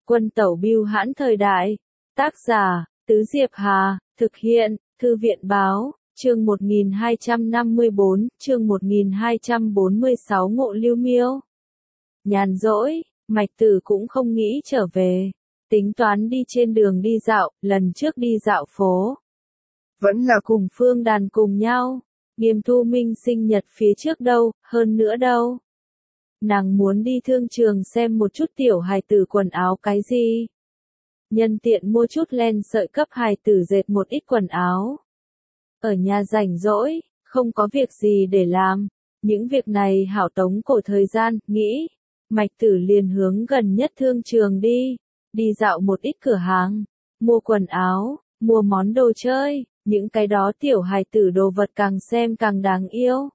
Quân tẩu bưu hãn thời đại. Tác giả, Tứ Diệp Hà, thực hiện, Thư viện báo, chương 1254, chương 1246 Ngộ Lưu Miêu. Nhàn rỗi, Mạch Tử cũng không nghĩ trở về. Tính toán đi trên đường đi dạo, lần trước đi dạo phố. Vẫn là cùng Phương Đàn cùng nhau. Nghiêm Thu Minh sinh nhật phía trước đâu, hơn nữa đâu. Nàng muốn đi thương trường xem một chút tiểu hài tử quần áo cái gì. Nhân tiện mua chút len sợi cấp hài tử dệt một ít quần áo. Ở nhà rảnh rỗi, không có việc gì để làm. Những việc này hảo tống cổ thời gian, nghĩ. Mạch Tử liền hướng gần nhất thương trường đi. Đi dạo một ít cửa hàng. Mua quần áo, mua món đồ chơi. Những cái đó tiểu hài tử đồ vật càng xem càng đáng yêu.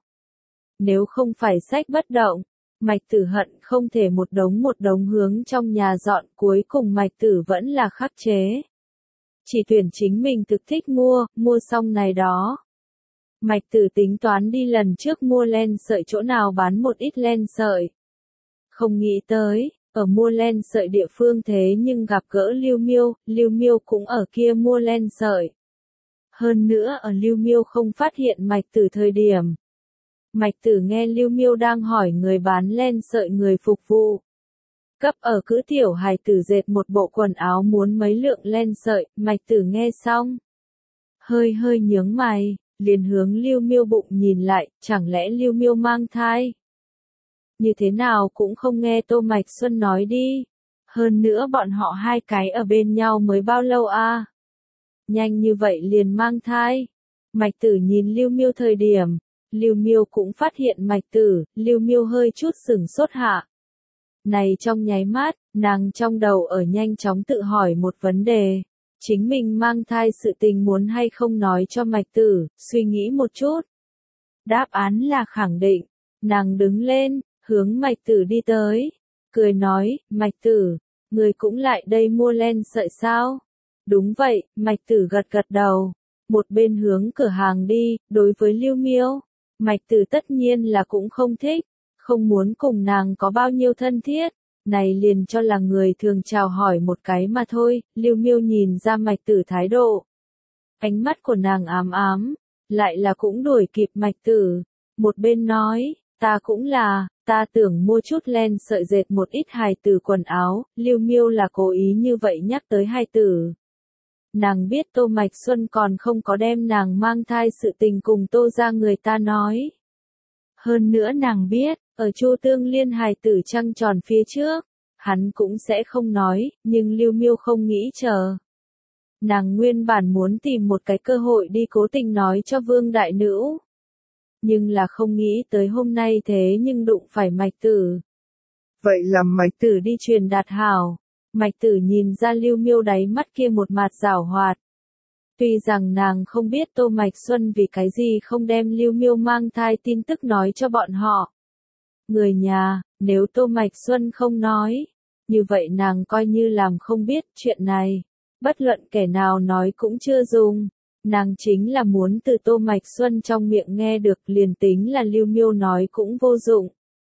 Nếu không phải sách bất động, Mạch Tử hận không thể một đống hướng trong nhà dọn, cuối cùng Mạch Tử vẫn là khắc chế. Chỉ tuyển chính mình thực thích mua xong này đó. Mạch Tử tính toán đi lần trước mua len sợi chỗ nào bán một ít len sợi. Không nghĩ tới, ở mua len sợi địa phương thế nhưng gặp gỡ Lưu Miêu cũng ở kia mua len sợi. Hơn nữa ở Lưu Miêu không phát hiện Mạch Tử thời điểm. Mạch Tử nghe Lưu Miêu đang hỏi người bán len sợi người phục vụ. Cấp ở cữ tiểu hài tử dệt một bộ quần áo muốn mấy lượng len sợi, Mạch Tử nghe xong. Hơi nhướng mày, liền hướng Lưu Miêu bụng nhìn lại, chẳng lẽ Lưu Miêu mang thai? Như thế nào cũng không nghe Tô Mạch Xuân nói đi. Hơn nữa bọn họ hai cái ở bên nhau mới bao lâu à? Nhanh như vậy liền mang thai. Mạch Tử nhìn Lưu Miêu thời điểm, Lưu Miêu cũng phát hiện Mạch Tử, Lưu Miêu hơi chút sửng sốt hạ. Này trong nháy mắt, nàng trong đầu ở nhanh chóng tự hỏi một vấn đề. Chính mình mang thai sự tình muốn hay không nói cho Mạch Tử, suy nghĩ một chút. Đáp án là khẳng định. Nàng đứng lên, hướng Mạch Tử đi tới. Cười nói, Mạch Tử, người cũng lại đây mua len sợi sao? Đúng vậy, Mạch Tử gật đầu. Một bên hướng cửa hàng đi, đối với Lưu Miêu. Mạch Tử tất nhiên là cũng không thích, không muốn cùng nàng có bao nhiêu thân thiết, này liền cho là người thường chào hỏi một cái mà thôi. Lưu Miêu nhìn ra Mạch Tử thái độ. Ánh mắt của nàng ám, lại là cũng đuổi kịp Mạch Tử. Một bên nói, ta tưởng mua chút len sợi dệt một ít hài tử quần áo. Lưu Miêu là cố ý như vậy nhắc tới hài tử. Nàng biết Tô Mạch Xuân còn không có đem nàng mang thai sự tình cùng Tô ra người ta nói. Hơn nữa nàng biết, ở Chu Tương Liên hài tử trăng tròn phía trước, hắn cũng sẽ không nói, nhưng Lưu Miêu không nghĩ chờ. Nàng nguyên bản muốn tìm một cái cơ hội đi cố tình nói cho Vương Đại Nữu. Nhưng là không nghĩ tới hôm nay thế nhưng đụng phải Mạch Tử. Vậy làm Mạch Tử đi truyền đạt hảo. Mạch Tử nhìn ra Lưu Miêu đáy mắt kia một mặt giảo hoạt. Tuy rằng nàng không biết Tô Mạch Xuân vì cái gì không đem Lưu Miêu mang thai tin tức nói cho bọn họ. Người nhà, nếu Tô Mạch Xuân không nói, như vậy nàng coi như làm không biết chuyện này. Bất luận kẻ nào nói cũng chưa dùng. Nàng chính là muốn từ Tô Mạch Xuân trong miệng nghe được, liền tính là Lưu Miêu nói cũng vô dụng.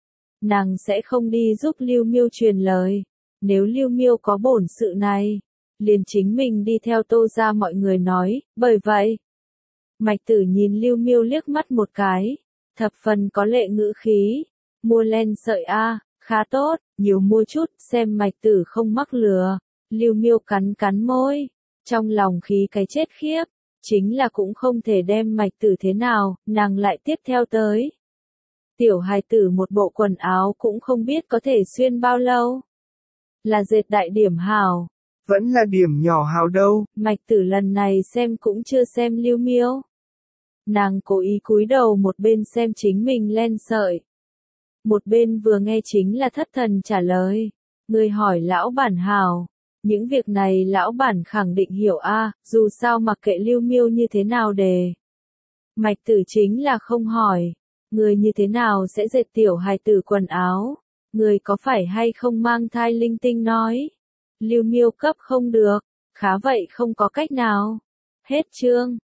Nàng sẽ không đi giúp Lưu Miêu truyền lời. Nếu Lưu Miêu có bổn sự này, liền chính mình đi theo Tô ra mọi người nói. Bởi vậy, Mạch Tử nhìn Lưu Miêu liếc mắt một cái, thập phần có lệ ngữ khí. Mua len sợi a, khá tốt, nhiều mua chút, xem Mạch Tử không mắc lừa. Lưu Miêu cắn môi, trong lòng khí cái chết khiếp, chính là cũng không thể đem Mạch Tử thế nào, nàng lại tiếp theo tới. Tiểu hài tử một bộ quần áo cũng không biết có thể xuyên bao lâu. Là dệt đại điểm hảo, vẫn là điểm nhỏ hảo đâu. Mạch Tử lần này xem cũng chưa xem Lưu Miêu. Nàng cố ý cúi đầu một bên xem chính mình len sợi. Một bên vừa nghe chính là thất thần trả lời. Người hỏi lão bản hảo. Những việc này lão bản khẳng định hiểu a, dù sao mặc kệ Lưu Miêu như thế nào đề. Mạch Tử chính là không hỏi. Người như thế nào sẽ dệt tiểu hài tử quần áo? Người có phải hay không mang thai linh tinh nói? Lưu Miêu cấp không được, khá vậy không có cách nào. Hết chương.